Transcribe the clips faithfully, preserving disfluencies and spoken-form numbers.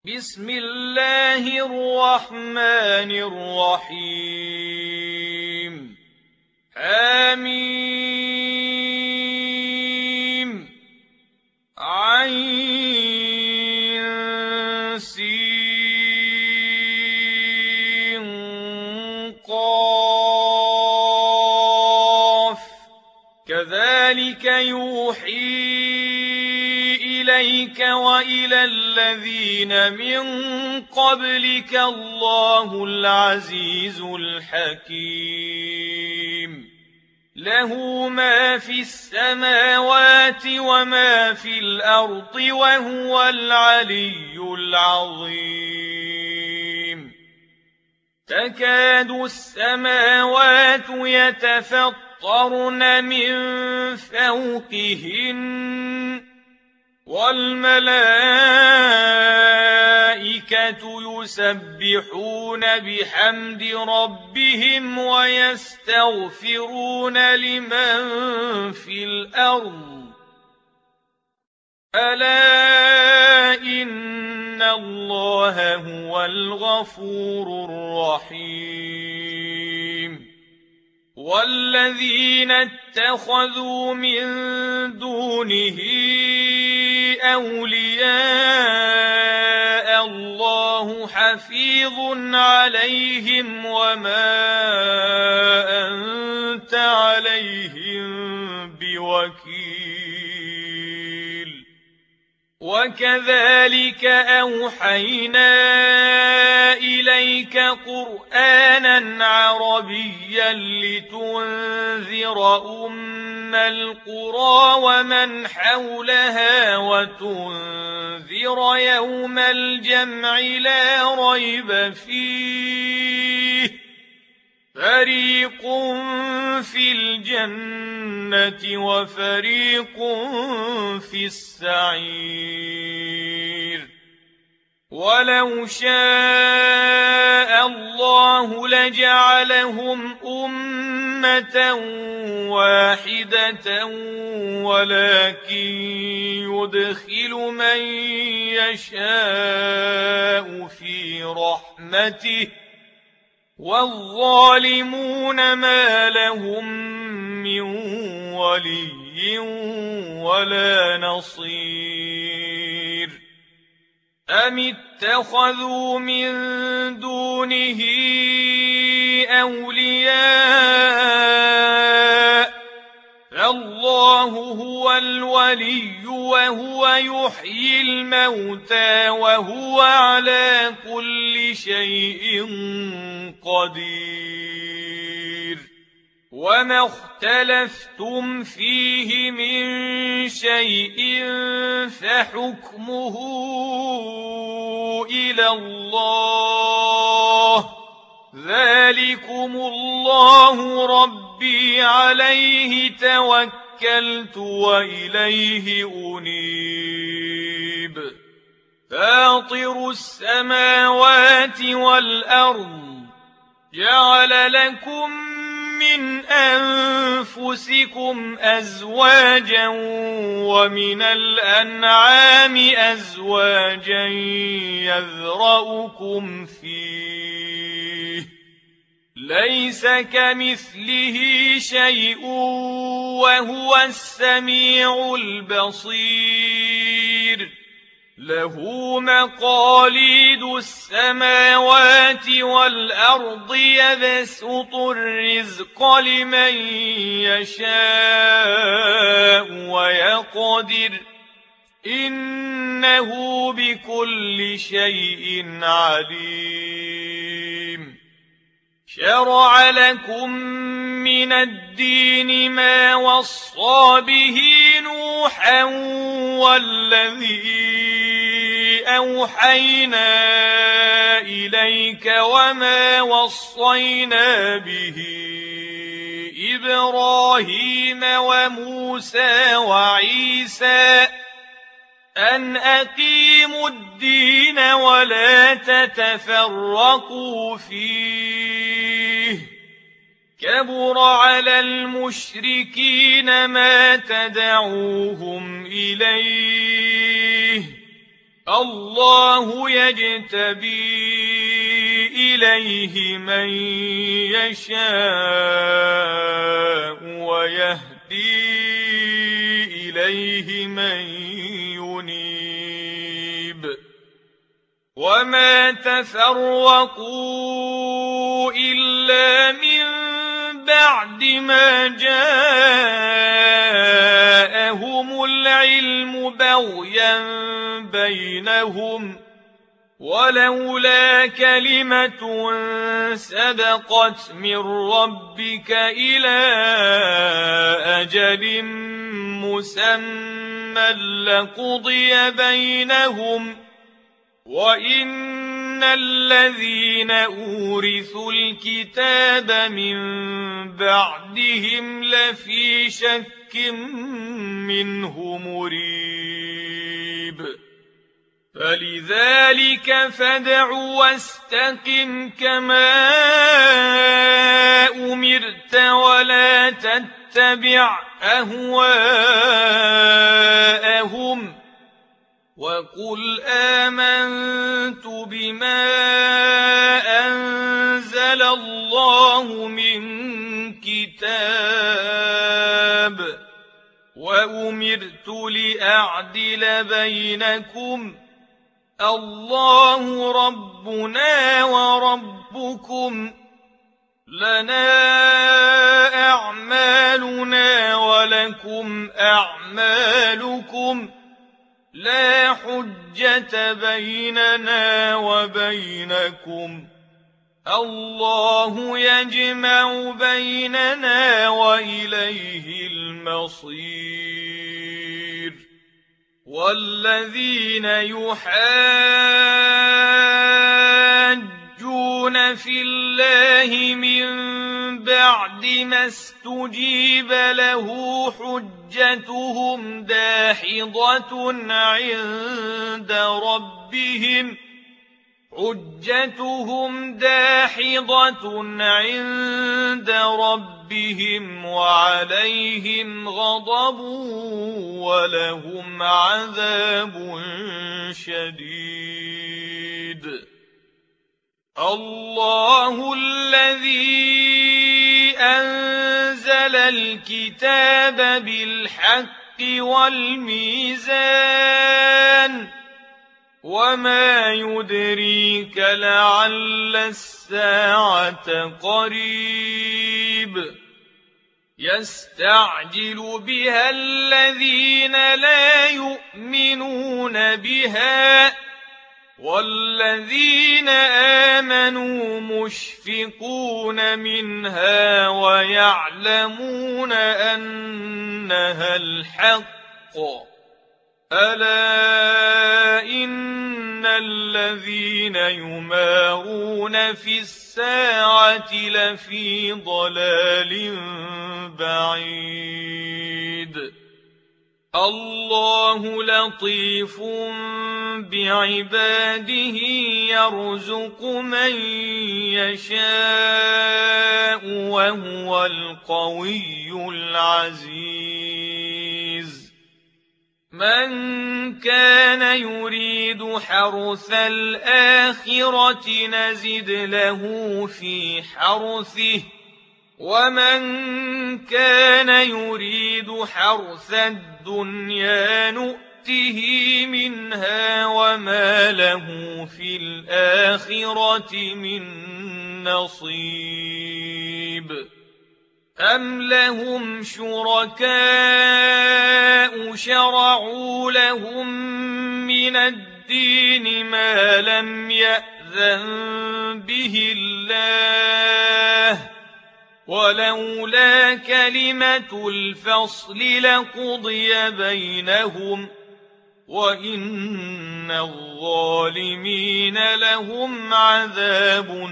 بسم الله الرحمن الرحيم حميم عين سين قاف كذلك يوحي إليك وإلى الذين من قبلك الله العزيز الحكيم له ما في السماوات وما في الأرض وهو العلي العظيم تكاد السماوات يتفطرن من فوقهن والملائكة يسبحون بحمد ربهم ويستغفرون لمن في الأرض ألا إن الله هو الغفور الرحيم والذين اتخذوا من دونه أولياء الله حفيظ عليهم وما أنت عليهم بوكيل وكذلك أوحينا إليك قرآنا عربيا لتنذر أم القرى ومن حولها وتنذر يوم الجمع لا ريب فيه فريق في الجنة وفريق في السعير ولو شاء الله لجعلهم أمة واحدة ولكن يدخل من يشاء في رحمته والظالمون ما لهم من ولي ولا نصير أم اتخذوا من دونه أولياء فالله هو الولي وهو يحيي الموتى وهو على كل شيء قدير وما اختلفتم فيه من شيء فحكمه إلى الله ذلكم الله ربي عليه توكلت وإليه أنيب فاطر السماوات والأرض جعل لكم من أنفسكم أزواجا ومن الأنعام أزواجا يذرأكم فيه ليس كمثله شيء وهو السميع البصير له مقاليد السماوات والأرض يبسط الرزق لمن يشاء ويقدر إنه بكل شيء عليم شرع لكم من الدين ما وصى به نوحا والذي أوحينا إليك وما وصينا به إبراهيم وموسى وعيسى أن أقيموا الدين ولا تتفرقوا فيه كبر على المشركين ما تدعوهم إليه الله يجتبي إليه من يشاء ويهدي إليه من ينيب وما تفرقوا إلا من بعد ما جاءهم العلم بغيا بينهم ولولا كلمة سبقت من ربك إلى أجل مسمى لقضي بينهم وإن الذين أورثوا الكتاب من بعدهم لفي شك منه مريب فلذلك فادع واستقم كما أمرت ولا تتبع أهواءهم وقل آمنت بما أنزل الله من كتاب وأمرت لأعدل بينكم الله ربنا وربكم لنا أعمالنا ولكم أعمالكم لا حجة بيننا وبينكم الله يجمع بيننا وإليه المصير والذين يحاجون في الله من بعد ما استجيب له حجتهم داحضة عند ربهم حجتهم داحضة عند ربهم وعليهم غضب ولهم عذاب شديد الله الذي أنزل الكتاب بالحق والميزان وما يدريك لعل الساعة قريب يستعجل بها الذين لا يؤمنون بها والذين آمنوا مشفقون منها ويعلمون أنها الحق ألا إن الذين يمارون في الساعة لفي ضلال بعيد الله لطيف بعباده يرزق من يشاء وهو القوي العزيز من كان يريد حرث الآخرة نزد له في حرثه ومن كان يريد حرث الدنيا نؤته منها وما له في الآخرة من نصيب أم لهم شركاء شرعوا لهم من الدين ما لم يأذن به الله ولولا كلمة الفصل لقضي بينهم وإن الظالمين لهم عذاب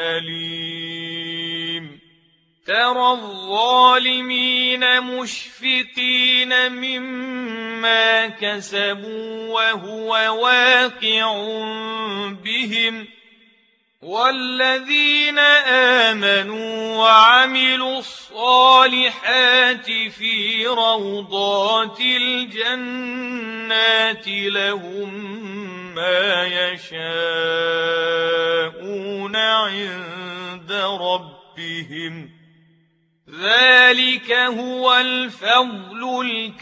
أليم ترى الظالمين مشفقين مما كسبوا وهو واقع بهم والذين آمنوا وعملوا الصالحات في روضات الجنات لهم ما يشاءون عند ربهم ذلك هو الفضل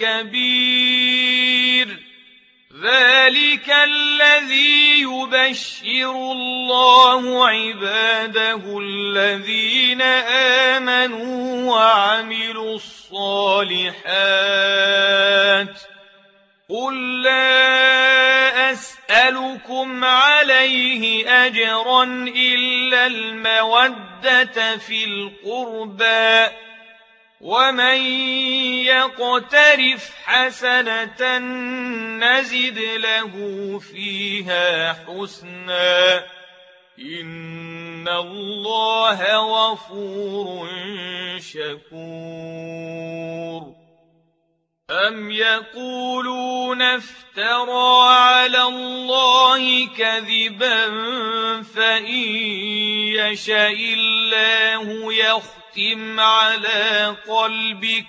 الكبير ذلك الذي يبشر الله عباده الذين آمنوا وعملوا الصالحات قل لا أسألكم عليه أجرا إلا المودة في القربى ومن يقترف حسنة نزد له فيها حسنا إن الله غفور شكور أم يقولون افترى على الله كذبا فإن يشاء الله يختم على قلبك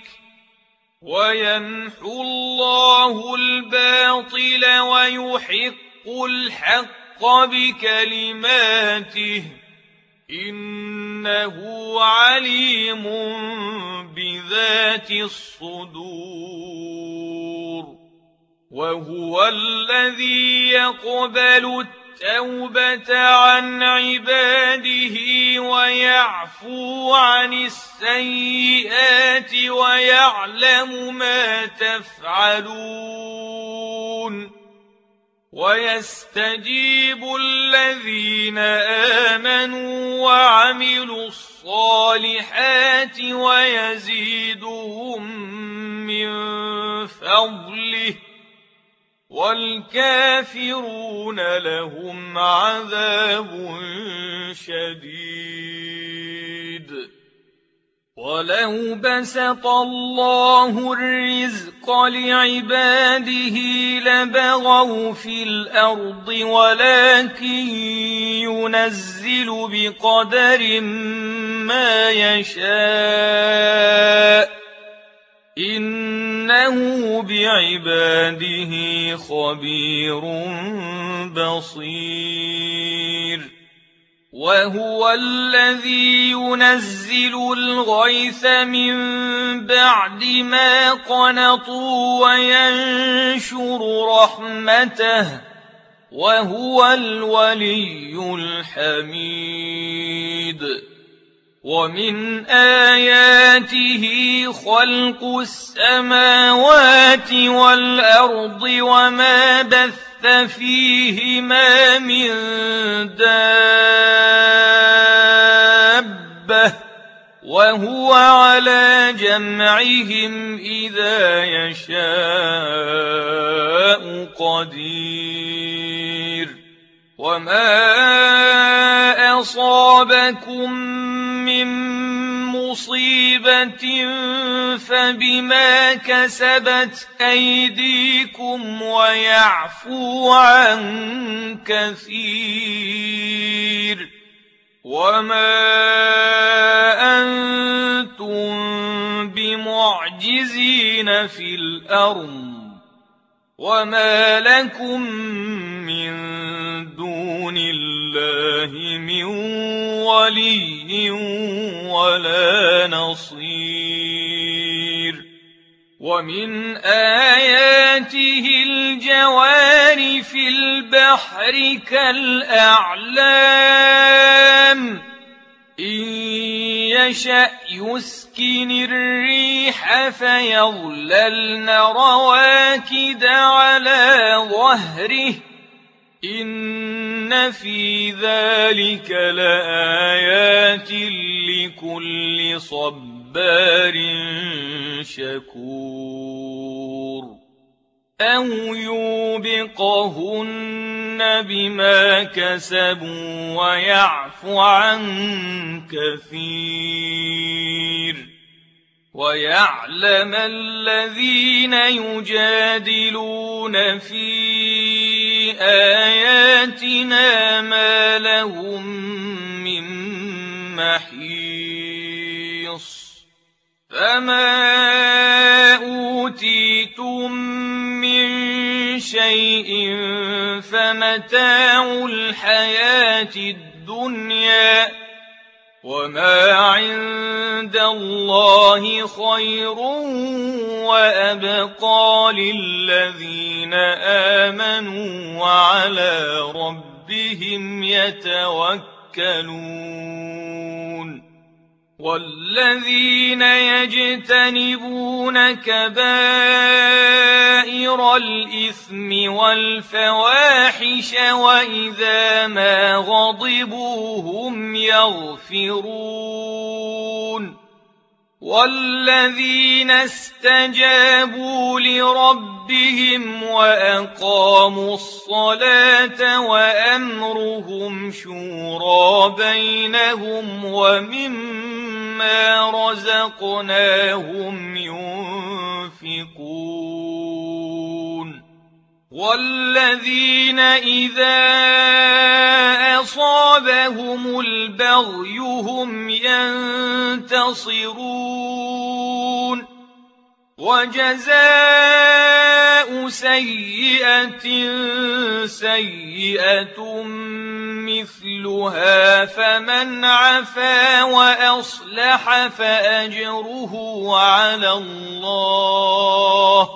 ويمحو الله الباطل ويحق الحق بكلماته إنه عليم بذات الصدور وهو الذي يقبل التوبة عن عباده ويعفو عن السيئات ويعلم ما تفعلون ويستجيب الذين آمنوا وعملوا الصالحات ويزيدهم من فضله والكافرون لهم عذاب شديد ولو بسط الله الرزق لعباده لبغوا في الأرض ولكن ينزل بقدر ما يشاء إنه بعباده خبير بصير وهو الذي ينزل الغيث من بعد ما قنطوا وينشر رحمته وهو الولي الحميد ومن آياته خلق السماوات والأرض وما بث فيهما من دابة وهو على جمعهم إذا يشاء قدير وما أصابكم من مصيبة فبما كسبت أيديكم ويعفو عن كثير وما أنتم بمعجزين في الأرض وما لكم من دون الله من ولي ولا نصير ومن آياته الجوار في البحر كالأعلام إن يشأ يسكن الريح فيظللن رواكد على ظهره إن في ذلك لآيات لكل صبار شكور أو يوبقهن بما كسبوا ويعفو عن كثير ويعلم الذين يجادلون في آياتنا ما لهم من محيص فما أوتيتم من شيء فمتاع الحياة الدنيا وما عند الله خير وأبقى للذين آمنوا وعلى ربهم يتوكلون والذين يجتنبون كبائر الإثم والفواحش وإذا ما غضبوا هم يغفرون والذين استجابوا لربهم وأقاموا الصلاة وأمرهم شورى بينهم ومما رزقناهم ينفقون والذين إذا أصابهم البغي هم ينتصرون وجزاء سيئة سيئة مثلها فمن عفا وأصلح فأجره على الله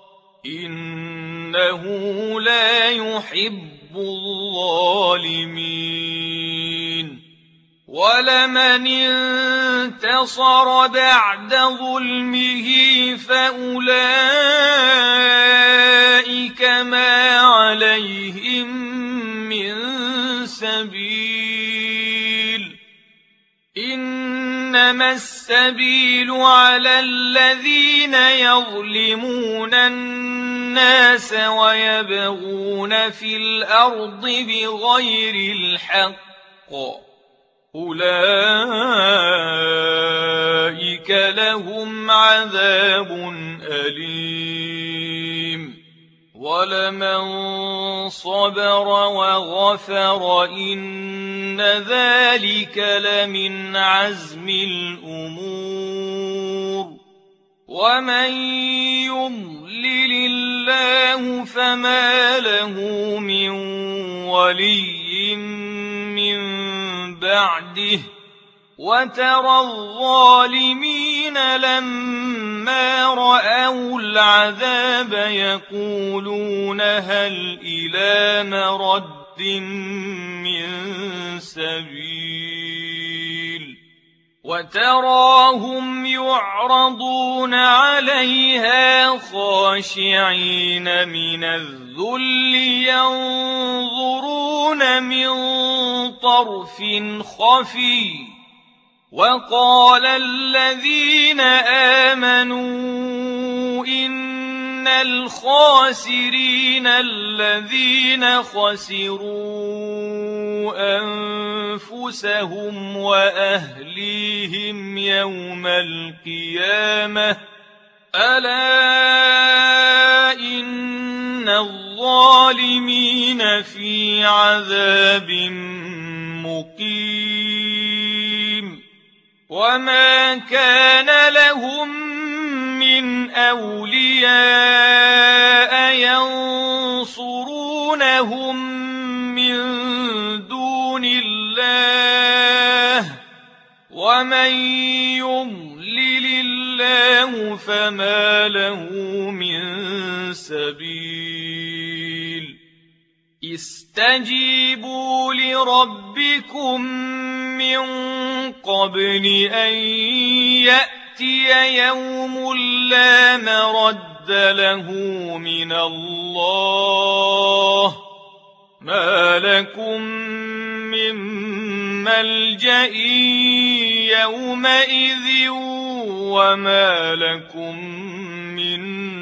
إنه لا يحب الظالمين ولمن انتصر بعد ظلمه فأولئك ما عليهم من سبيل إنما السبيل على الذين يظلمون الناس ويبغون في الأرض بغير الحق أولئك لهم عذاب أليم ولمن صبر وغفر إن ذلك لمن عزم الأمور ومن يضلل الله فما له من ولي من بعده وترى الظالمين لما رأوا العذاب يقولون هل إلى مرد من سبيل وتراهم يعرضون عليها خاشعين من الذل ينظرون من طرف خفي وقال الذين آمنوا إن الخاسرين الذين خسروا أنفسهم وأهليهم يوم القيامة ألا إن الظالمين في عذاب مقيم وما كان لهم من أولياء ينصرونهم من دون الله ومن يضلل الله فما له من سبيل استجيبوا لربكم من قبل أن يأتي يوم لا مرد له من الله ما لكم من ملجأ يومئذ وما لكم من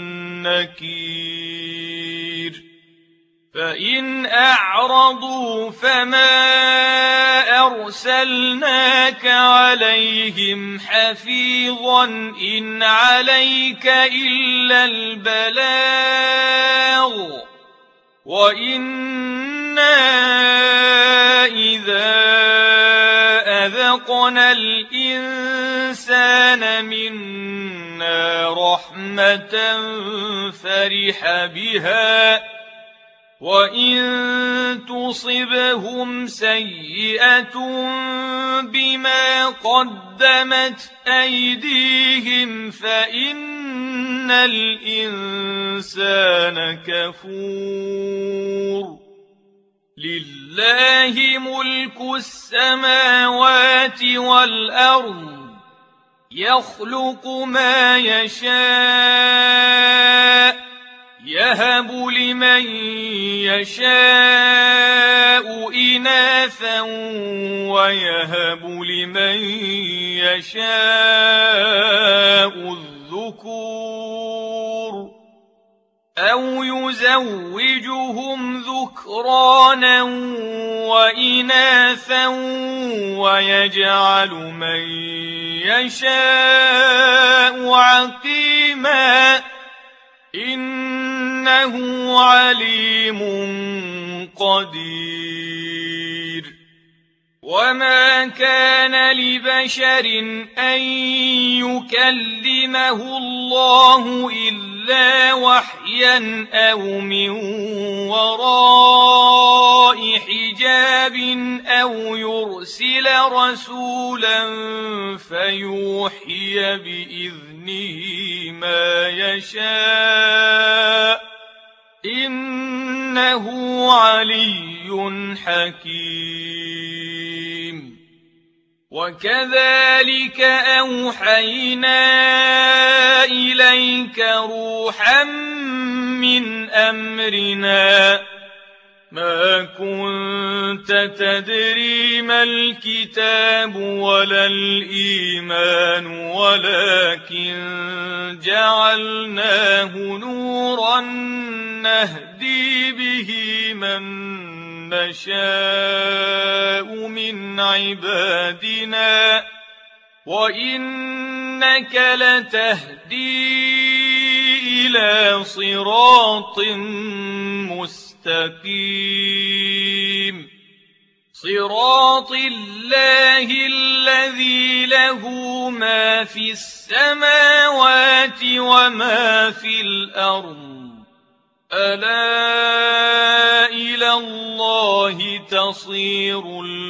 نكير فإن أعرضوا فما أرسلناك عليهم حفيظا إن عليك إلا البلاغ وإنا إذا أذقنا الإنسان منا رحمة فرح بها وإن تصبهم سيئة بما قدمت أيديهم فإن الإنسان كفور لله ملك السماوات والأرض يخلق ما يشاء يهب لمن يشاء إناثا ويهب لمن يشاء الذكور أو يزوجهم ذكرانا وإناثا ويجعل من يشاء عقيما إنه عليم قدير وما كان لبشر أن يكلمه الله إلا وحيا أو من وراء حجاب أو يرسل رسولا فيوحي بإذنه ما يشاء إنه علي حكيم وكذلك أوحينا إليك روحا من أمرنا ما كنت تدري ما الكتاب ولا الإيمان ولكن جعلناه نورا نهدي به من نشاء من عبادنا وإنك لتهدي إلى صراط مستقيم صراط الله الذي له ما في السماوات وما في الأرض ألا إلى الله تصير